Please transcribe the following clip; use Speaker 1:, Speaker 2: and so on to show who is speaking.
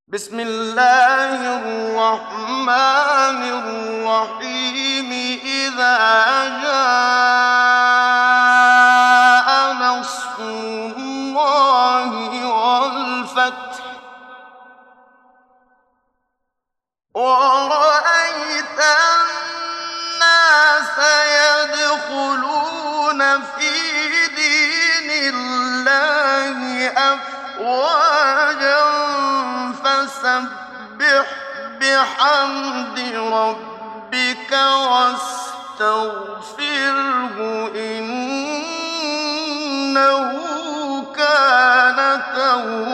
Speaker 1: بسم الله الرحمن الرحيم إذا جاء نصر الله والفتح ورأيت الناس يدخلون في دين الله أفواجا فسبح بحمد ربك واستغفره إنه كان توابا.